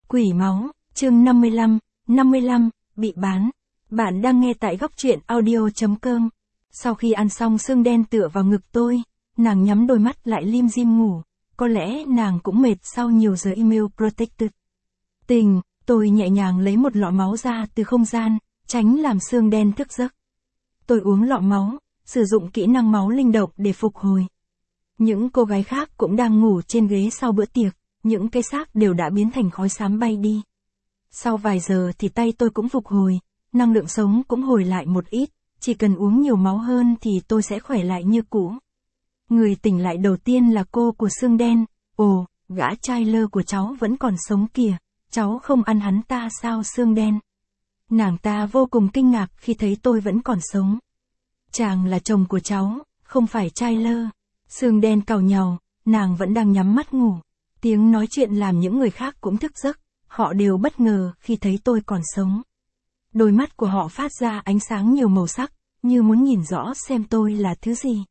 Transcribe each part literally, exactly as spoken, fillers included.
Quỷ máu, chương năm mươi lăm, năm mươi lăm, bị bán. Bạn đang nghe tại góc truyện audio.com. Sau khi ăn xong xương đen tựa vào ngực tôi, nàng nhắm đôi mắt lại lim dim ngủ. Có lẽ nàng cũng mệt sau nhiều giờ email protected. Tình, tôi nhẹ nhàng lấy một lọ máu ra từ không gian, tránh làm xương đen thức giấc. Tôi uống lọ máu, sử dụng kỹ năng máu linh động để phục hồi. Những cô gái khác cũng đang ngủ trên ghế sau bữa tiệc, những cái xác đều đã biến thành khói xám bay đi. Sau vài giờ thì tay tôi cũng phục hồi, năng lượng sống cũng hồi lại một ít, chỉ cần uống nhiều máu hơn thì tôi sẽ khỏe lại như cũ. Người tỉnh lại đầu tiên là cô của xương đen. Ồ, gã trai lơ của cháu vẫn còn sống kìa, cháu không ăn hắn ta sao xương đen? Nàng ta vô cùng kinh ngạc khi thấy tôi vẫn còn sống. Chàng là chồng của cháu, không phải trai lơ. Xương đen càu nhàu, nàng vẫn đang nhắm mắt ngủ. Tiếng nói chuyện làm những người khác cũng thức giấc, họ đều bất ngờ khi thấy tôi còn sống. Đôi mắt của họ phát ra ánh sáng nhiều màu sắc, như muốn nhìn rõ xem tôi là thứ gì.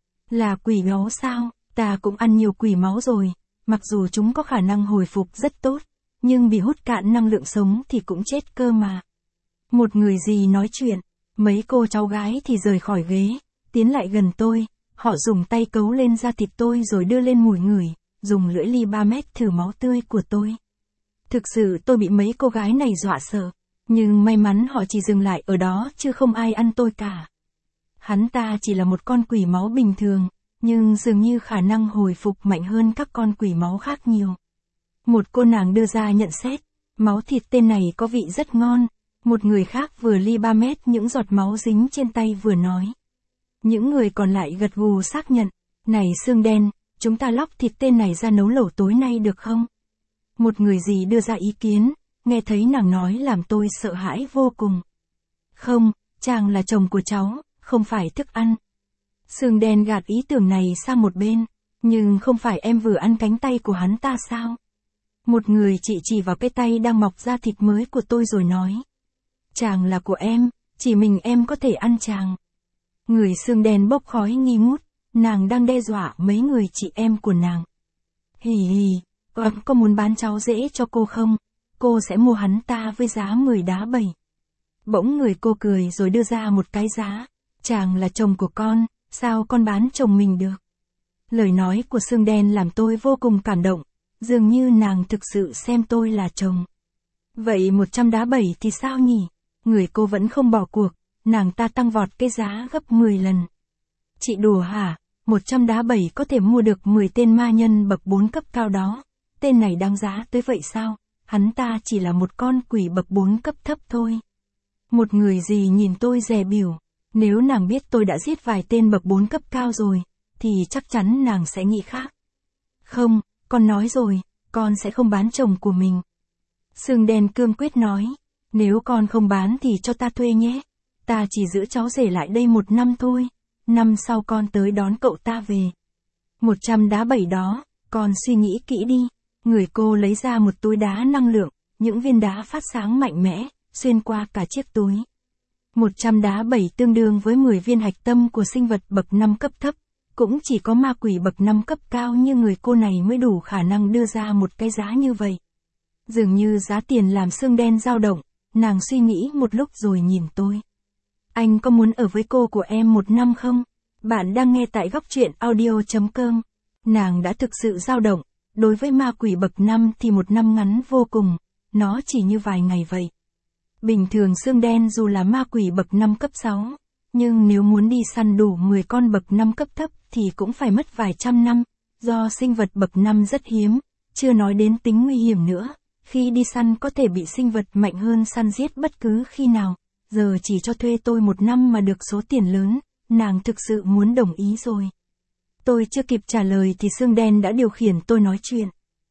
Là quỷ máu sao? Ta cũng ăn nhiều quỷ máu rồi, mặc dù chúng có khả năng hồi phục rất tốt, nhưng bị hút cạn năng lượng sống thì cũng chết cơ mà. Một người gì nói chuyện, mấy cô cháu gái thì rời khỏi ghế, tiến lại gần tôi, họ dùng tay cấu lên da thịt tôi rồi đưa lên mùi ngửi, dùng lưỡi ly ba mét thử máu tươi của tôi. Thực sự tôi bị mấy cô gái này dọa sợ, nhưng may mắn họ chỉ dừng lại ở đó chứ không ai ăn tôi cả. Hắn ta chỉ là một con quỷ máu bình thường, nhưng dường như khả năng hồi phục mạnh hơn các con quỷ máu khác nhiều. Một cô nàng đưa ra nhận xét, máu thịt tên này có vị rất ngon. Một người khác vừa ly ba mét những giọt máu dính trên tay vừa nói. Những người còn lại gật gù xác nhận, này xương đen, chúng ta lóc thịt tên này ra nấu lẩu tối nay được không? Một người gì đưa ra ý kiến, nghe thấy nàng nói làm tôi sợ hãi vô cùng. Không, chàng là chồng của cháu, không phải thức ăn. Xương đen gạt ý tưởng này sang một bên, nhưng không phải em vừa ăn cánh tay của hắn ta sao? Một người chỉ chỉ vào cái tay đang mọc ra thịt mới của tôi rồi nói. Chàng là của em, chỉ mình em có thể ăn chàng. Người xương đen bốc khói nghi ngút, nàng đang đe dọa mấy người chị em của nàng. Hì hì, em có muốn bán cháu rễ cho cô không? Cô sẽ mua hắn ta với giá mười đá bẩy. Bỗng người cô cười rồi đưa ra một cái giá. Chàng là chồng của con, sao con bán chồng mình được? Lời nói của xương đen làm tôi vô cùng cảm động, dường như nàng thực sự xem tôi là chồng. Vậy một trăm đá bẩy thì sao nhỉ? Người cô vẫn không bỏ cuộc, nàng ta tăng vọt cái giá gấp mười lần. Chị đùa hả? một trăm đá bẩy có thể mua được mười tên ma nhân bậc bốn cấp cao đó. Tên này đáng giá tới vậy sao? Hắn ta chỉ là một con quỷ bậc bốn cấp thấp thôi. Một người gì nhìn tôi dè bỉu. Nếu nàng biết tôi đã giết vài tên bậc bốn cấp cao rồi, thì chắc chắn nàng sẽ nghĩ khác. Không, con nói rồi, con sẽ không bán chồng của mình. Xương đen cương quyết nói. Nếu con không bán thì cho ta thuê nhé. Ta chỉ giữ cháu rể lại đây một năm thôi. Năm sau con tới đón cậu ta về. Một trăm đá bẩy đó, con suy nghĩ kỹ đi. Người cô lấy ra một túi đá năng lượng, những viên đá phát sáng mạnh mẽ, xuyên qua cả chiếc túi. Một trăm đá bẩy tương đương với mười viên hạch tâm của sinh vật bậc năm cấp thấp. Cũng chỉ có ma quỷ bậc năm cấp cao như người cô này mới đủ khả năng đưa ra một cái giá như vậy. Dường như giá tiền làm xương đen dao động. Nàng suy nghĩ một lúc rồi nhìn tôi. Anh có muốn ở với cô của em một năm không? Bạn đang nghe tại góc truyện audio.com. Nàng đã thực sự dao động. Đối với ma quỷ bậc năm thì một năm ngắn vô cùng. Nó chỉ như vài ngày vậy. Bình thường xương đen dù là ma quỷ bậc năm cấp sáu. Nhưng nếu muốn đi săn đủ mười con bậc năm cấp thấp thì cũng phải mất vài trăm năm. Do sinh vật bậc năm rất hiếm. Chưa nói đến tính nguy hiểm nữa. Khi đi săn có thể bị sinh vật mạnh hơn săn giết bất cứ khi nào. Giờ chỉ cho thuê tôi một năm mà được số tiền lớn, nàng thực sự muốn đồng ý rồi. Tôi chưa kịp trả lời thì xương đen đã điều khiển tôi nói chuyện.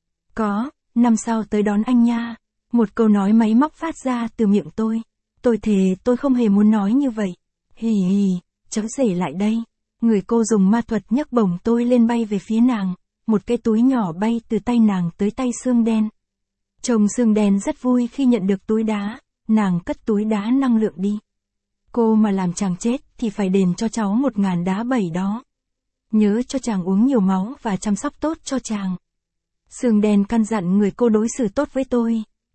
Có, năm sau tới đón anh nha. Một câu nói máy móc phát ra từ miệng tôi. Tôi thề tôi không hề muốn nói như vậy. Hì hì, cháu rể lại đây. Người cô dùng ma thuật nhấc bổng tôi lên bay về phía nàng. Một cái túi nhỏ bay từ tay nàng tới tay xương đen. Chồng xương đen rất vui khi nhận được túi đá, nàng cất túi đá năng lượng đi. Cô mà làm chàng chết thì phải đền cho cháu một ngàn đá bẩy đó. Nhớ cho chàng uống nhiều máu và chăm sóc tốt cho chàng. Xương đen căn dặn người cô đối xử tốt với tôi.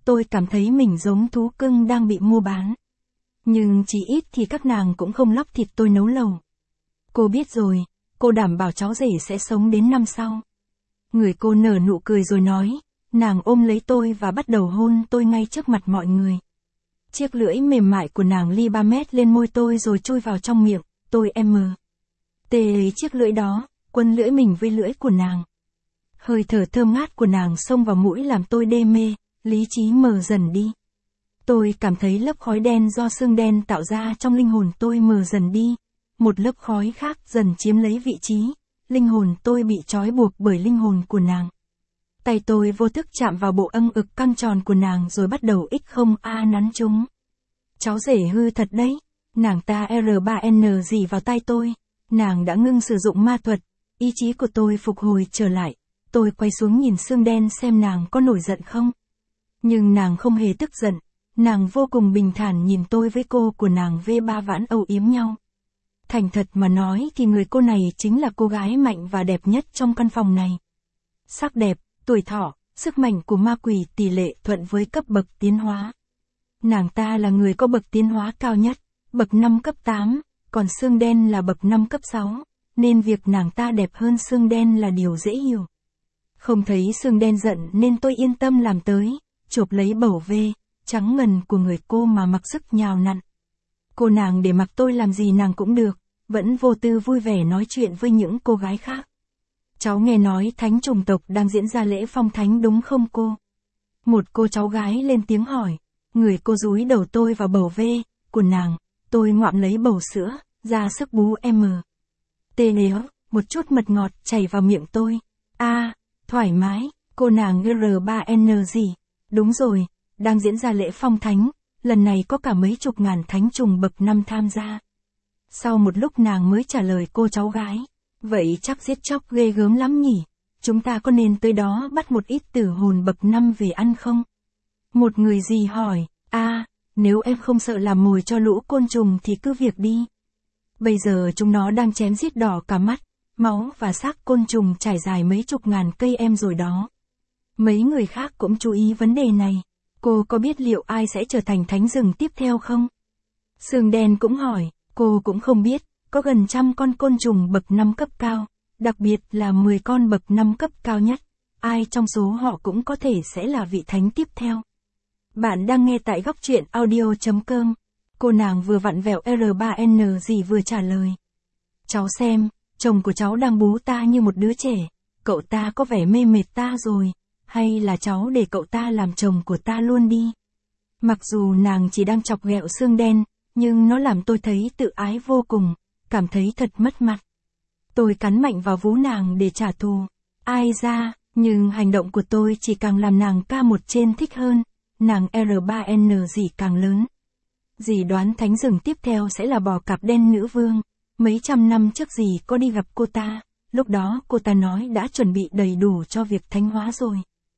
tôi cảm thấy mình giống thú cưng đang bị mua bán. Nhưng chỉ ít thì các nàng cũng không lóc thịt tôi nấu lẩu. Cô biết rồi, cô đảm bảo cháu rể sẽ sống đến năm sau. Người cô nở nụ cười rồi nói, nàng ôm lấy tôi và bắt đầu hôn tôi ngay trước mặt mọi người. Chiếc lưỡi mềm mại của nàng li ba mét lên môi tôi rồi chui vào trong miệng, tôi em mờ. Tê lấy chiếc lưỡi đó, quấn lưỡi mình với lưỡi của nàng. Hơi thở thơm ngát của nàng xông vào mũi làm tôi đê mê, lý trí mờ dần đi. Tôi cảm thấy lớp khói đen do xương đen tạo ra trong linh hồn tôi mờ dần đi. Một lớp khói khác dần chiếm lấy vị trí, linh hồn tôi bị trói buộc bởi linh hồn của nàng. Tay tôi vô thức chạm vào bộ âng ực căng tròn của nàng rồi bắt đầu ích không a nắn chúng. Cháu rể hư thật đấy, nàng ta R ba N gì vào tay tôi, nàng đã ngưng sử dụng ma thuật, ý chí của tôi phục hồi trở lại, tôi quay xuống nhìn xương đen xem nàng có nổi giận không. Nhưng nàng không hề tức giận, nàng vô cùng bình thản nhìn tôi với cô của nàng V ba vãn âu yếm nhau. Thành thật mà nói thì người cô này chính là cô gái mạnh và đẹp nhất trong căn phòng này. Sắc đẹp, tuổi thọ, sức mạnh của ma quỷ tỷ lệ thuận với cấp bậc tiến hóa. Nàng ta là người có bậc tiến hóa cao nhất, bậc năm cấp tám, còn xương đen là bậc năm cấp sáu, nên việc nàng ta đẹp hơn xương đen là điều dễ hiểu. Không thấy xương đen giận nên tôi yên tâm làm tới, chộp lấy bầu vê, trắng ngần của người cô mà mặc sức nhào nặn. Cô nàng để mặc tôi làm gì nàng cũng được, vẫn vô tư vui vẻ nói chuyện với những cô gái khác. Cháu nghe nói thánh chủng tộc đang diễn ra lễ phong thánh đúng không cô? Một cô cháu gái lên tiếng hỏi, người cô dúi đầu tôi vào bầu vê của nàng, tôi ngoạm lấy bầu sữa, ra sức bú em. Tê nếu, một chút mật ngọt chảy vào miệng tôi. A, à, thoải mái, cô nàng R ba N gì? Đúng rồi, đang diễn ra lễ phong thánh, lần này có cả mấy chục ngàn thánh trùng bậc năm tham gia. Sau một lúc nàng mới trả lời cô cháu gái, vậy chắc giết chóc ghê gớm lắm nhỉ, chúng ta có nên tới đó bắt một ít tử hồn bậc năm về ăn không? Một người gì hỏi, a, à, nếu em không sợ làm mồi cho lũ côn trùng thì cứ việc đi. Bây giờ chúng nó đang chém giết đỏ cả mắt, máu và xác côn trùng trải dài mấy chục ngàn cây em rồi đó. Mấy người khác cũng chú ý vấn đề này. Cô có biết liệu ai sẽ trở thành thánh rừng tiếp theo không? Sương đen cũng hỏi, cô cũng không biết, có gần trăm con côn trùng bậc năm cấp cao, đặc biệt là mười con bậc năm cấp cao nhất, ai trong số họ cũng có thể sẽ là vị thánh tiếp theo. Bạn đang nghe tại góc truyện audio chấm com, cô nàng vừa vặn vẹo R ba N gì vừa trả lời. Cháu xem, chồng của cháu đang bú ta như một đứa trẻ, cậu ta có vẻ mê mệt ta rồi. Hay là cháu để cậu ta làm chồng của ta luôn đi. Mặc dù nàng chỉ đang chọc ghẹo xương đen, nhưng nó làm tôi thấy tự ái vô cùng, cảm thấy thật mất mặt. Tôi cắn mạnh vào vú nàng để trả thù. Ai ra, nhưng hành động của tôi chỉ càng làm nàng ca một trên thích hơn, nàng R ba N gì càng lớn. Dì đoán thánh rừng tiếp theo sẽ là bò cạp đen nữ vương. Mấy trăm năm trước dì có đi gặp cô ta, lúc đó cô ta nói đã chuẩn bị đầy đủ cho việc thánh hóa rồi.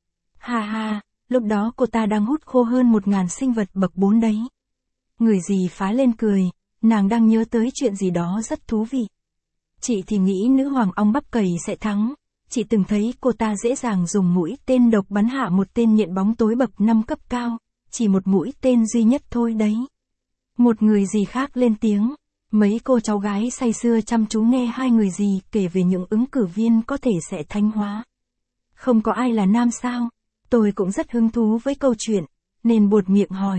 Ha ha, lúc đó cô ta đang hút khô hơn một ngàn sinh vật bậc bốn đấy. Người gì phá lên cười, nàng đang nhớ tới chuyện gì đó rất thú vị. Chị thì nghĩ nữ hoàng ong bắp cầy sẽ thắng, chị từng thấy cô ta dễ dàng dùng mũi tên độc bắn hạ một tên nhện bóng tối bậc năm cấp cao, chỉ một mũi tên duy nhất thôi đấy. Một người gì khác lên tiếng, mấy cô cháu gái say sưa chăm chú nghe hai người gì kể về những ứng cử viên có thể sẽ thánh hóa. Không có ai là nam sao? Tôi cũng rất hứng thú với câu chuyện, nên buột miệng hỏi.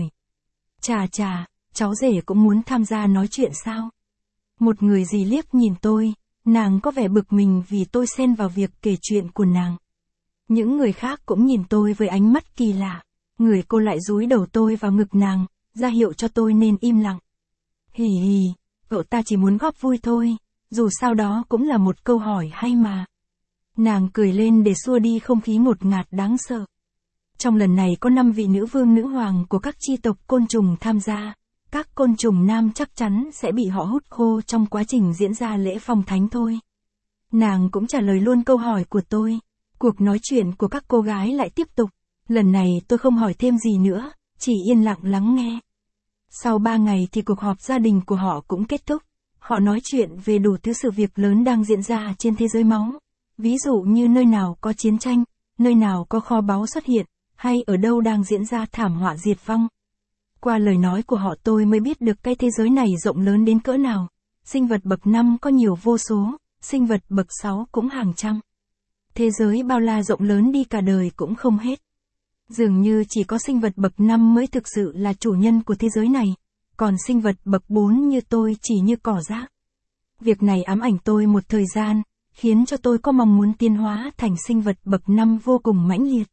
Chà chà, cháu rể cũng muốn tham gia nói chuyện sao? Một người dì liếc nhìn tôi, nàng có vẻ bực mình vì tôi xen vào việc kể chuyện của nàng. Những người khác cũng nhìn tôi với ánh mắt kỳ lạ, người cô lại dúi đầu tôi vào ngực nàng, ra hiệu cho tôi nên im lặng. Hì hì, cậu ta chỉ muốn góp vui thôi, dù sao đó cũng là một câu hỏi hay mà. Nàng cười lên để xua đi không khí ngột ngạt đáng sợ. Trong lần này có năm vị nữ vương nữ hoàng của các chi tộc côn trùng tham gia, các côn trùng nam chắc chắn sẽ bị họ hút khô trong quá trình diễn ra lễ phong thánh thôi. Nàng cũng trả lời luôn câu hỏi của tôi. Cuộc nói chuyện của các cô gái lại tiếp tục. Lần này tôi không hỏi thêm gì nữa, chỉ yên lặng lắng nghe. Sau ba ngày thì cuộc họp gia đình của họ cũng kết thúc. Họ nói chuyện về đủ thứ sự việc lớn đang diễn ra trên thế giới máu. Ví dụ như nơi nào có chiến tranh, nơi nào có kho báu xuất hiện, hay ở đâu đang diễn ra thảm họa diệt vong. Qua lời nói của họ tôi mới biết được cái thế giới này rộng lớn đến cỡ nào. Sinh vật bậc năm có nhiều vô số, sinh vật bậc sáu cũng hàng trăm. Thế giới bao la rộng lớn đi cả đời cũng không hết. Dường như chỉ có sinh vật bậc năm mới thực sự là chủ nhân của thế giới này, còn sinh vật bậc bốn như tôi chỉ như cỏ rác. Việc này ám ảnh tôi một thời gian, khiến cho tôi có mong muốn tiến hóa thành sinh vật bậc năm vô cùng mãnh liệt.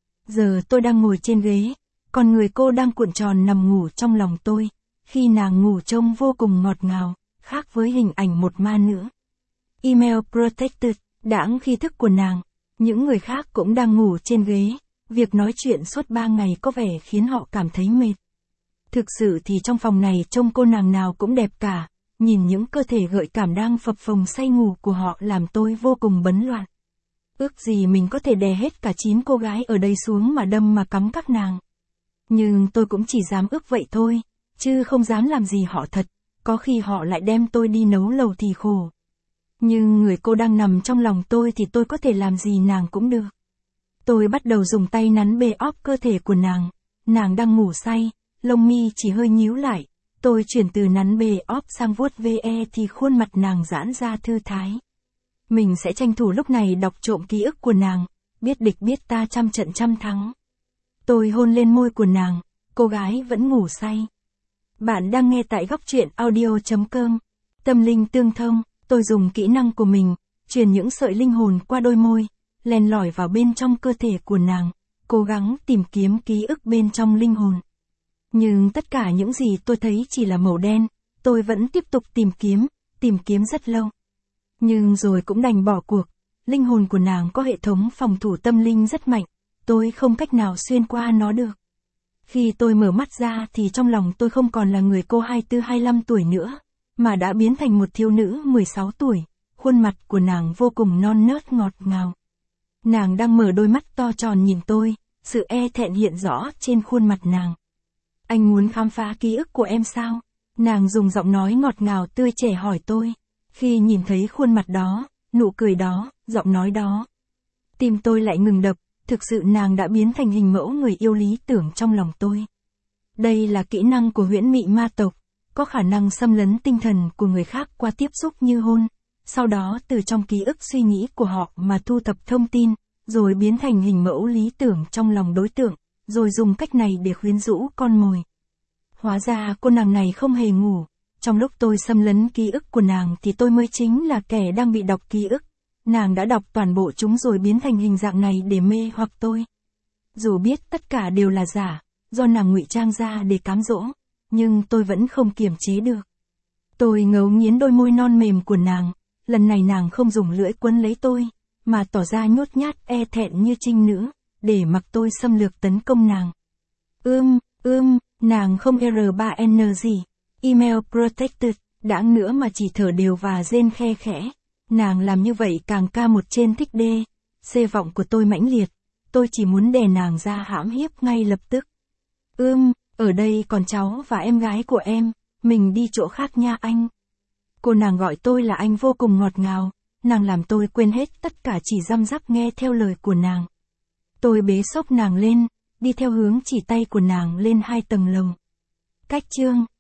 Giờ tôi đang ngồi trên ghế, còn người cô đang cuộn tròn nằm ngủ trong lòng tôi, khi nàng ngủ trông vô cùng ngọt ngào, khác với hình ảnh một ma nữa. Email protected, đãng khi thức của nàng, những người khác cũng đang ngủ trên ghế, việc nói chuyện suốt ba ngày có vẻ khiến họ cảm thấy mệt. Thực sự thì trong phòng này trông cô nàng nào cũng đẹp cả, nhìn những cơ thể gợi cảm đang phập phồng say ngủ của họ làm tôi vô cùng bấn loạn. Ước gì mình có thể đè hết cả chín cô gái ở đây xuống mà đâm mà cắm các nàng. Nhưng tôi cũng chỉ dám ước vậy thôi, chứ không dám làm gì họ thật, có khi họ lại đem tôi đi nấu lẩu thì khổ. Nhưng người cô đang nằm trong lòng tôi thì tôi có thể làm gì nàng cũng được. Tôi bắt đầu dùng tay nắn bê óp cơ thể của nàng, nàng đang ngủ say, lông mi chỉ hơi nhíu lại, tôi chuyển từ nắn bê óp sang vuốt ve thì khuôn mặt nàng giãn ra thư thái. Mình sẽ tranh thủ lúc này đọc trộm ký ức của nàng, biết địch biết ta trăm trận trăm thắng. Tôi hôn lên môi của nàng, cô gái vẫn ngủ say. Bạn đang nghe tại góc truyện audio chấm com. Tâm linh tương thông, tôi dùng kỹ năng của mình, truyền những sợi linh hồn qua đôi môi, len lỏi vào bên trong cơ thể của nàng, cố gắng tìm kiếm ký ức bên trong linh hồn. Nhưng tất cả những gì tôi thấy chỉ là màu đen, tôi vẫn tiếp tục tìm kiếm, tìm kiếm rất lâu. Nhưng rồi cũng đành bỏ cuộc, linh hồn của nàng có hệ thống phòng thủ tâm linh rất mạnh, tôi không cách nào xuyên qua nó được. Khi tôi mở mắt ra thì trong lòng tôi không còn là người cô hai mươi tư hai mươi lăm tuổi nữa, mà đã biến thành một thiếu nữ mười sáu tuổi, khuôn mặt của nàng vô cùng non nớt ngọt ngào. Nàng đang mở đôi mắt to tròn nhìn tôi, sự e thẹn hiện rõ trên khuôn mặt nàng. Anh muốn khám phá ký ức của em sao? Nàng dùng giọng nói ngọt ngào tươi trẻ hỏi tôi. Khi nhìn thấy khuôn mặt đó, nụ cười đó, giọng nói đó, tim tôi lại ngừng đập, thực sự nàng đã biến thành hình mẫu người yêu lý tưởng trong lòng tôi. Đây là kỹ năng của huyễn mị ma tộc, có khả năng xâm lấn tinh thần của người khác qua tiếp xúc như hôn, sau đó từ trong ký ức suy nghĩ của họ mà thu thập thông tin, rồi biến thành hình mẫu lý tưởng trong lòng đối tượng, rồi dùng cách này để khuyến rũ con mồi. Hóa ra cô nàng này không hề ngủ. Trong lúc tôi xâm lấn ký ức của nàng thì tôi mới chính là kẻ đang bị đọc ký ức. Nàng đã đọc toàn bộ chúng rồi biến thành hình dạng này để mê hoặc tôi. Dù biết tất cả đều là giả, do nàng ngụy trang ra để cám dỗ, nhưng tôi vẫn không kiềm chế được. Tôi ngấu nghiến đôi môi non mềm của nàng, lần này nàng không dùng lưỡi quấn lấy tôi, mà tỏ ra nhút nhát e thẹn như trinh nữ, để mặc tôi xâm lược tấn công nàng. Ưm, ưm, nàng không R ba N gì. Email protected, đãng nữa mà chỉ thở đều và rên khe khẽ. Nàng làm như vậy càng ca một trên thích đê. Xê vọng của tôi mãnh liệt. Tôi chỉ muốn đè nàng ra hãm hiếp ngay lập tức. Ưm, ở đây còn cháu và em gái của em. Mình đi chỗ khác nha anh. Cô nàng gọi tôi là anh vô cùng ngọt ngào. Nàng làm tôi quên hết tất cả chỉ răm rắp nghe theo lời của nàng. Tôi bế xốc nàng lên, đi theo hướng chỉ tay của nàng lên hai tầng lầu. Cách chương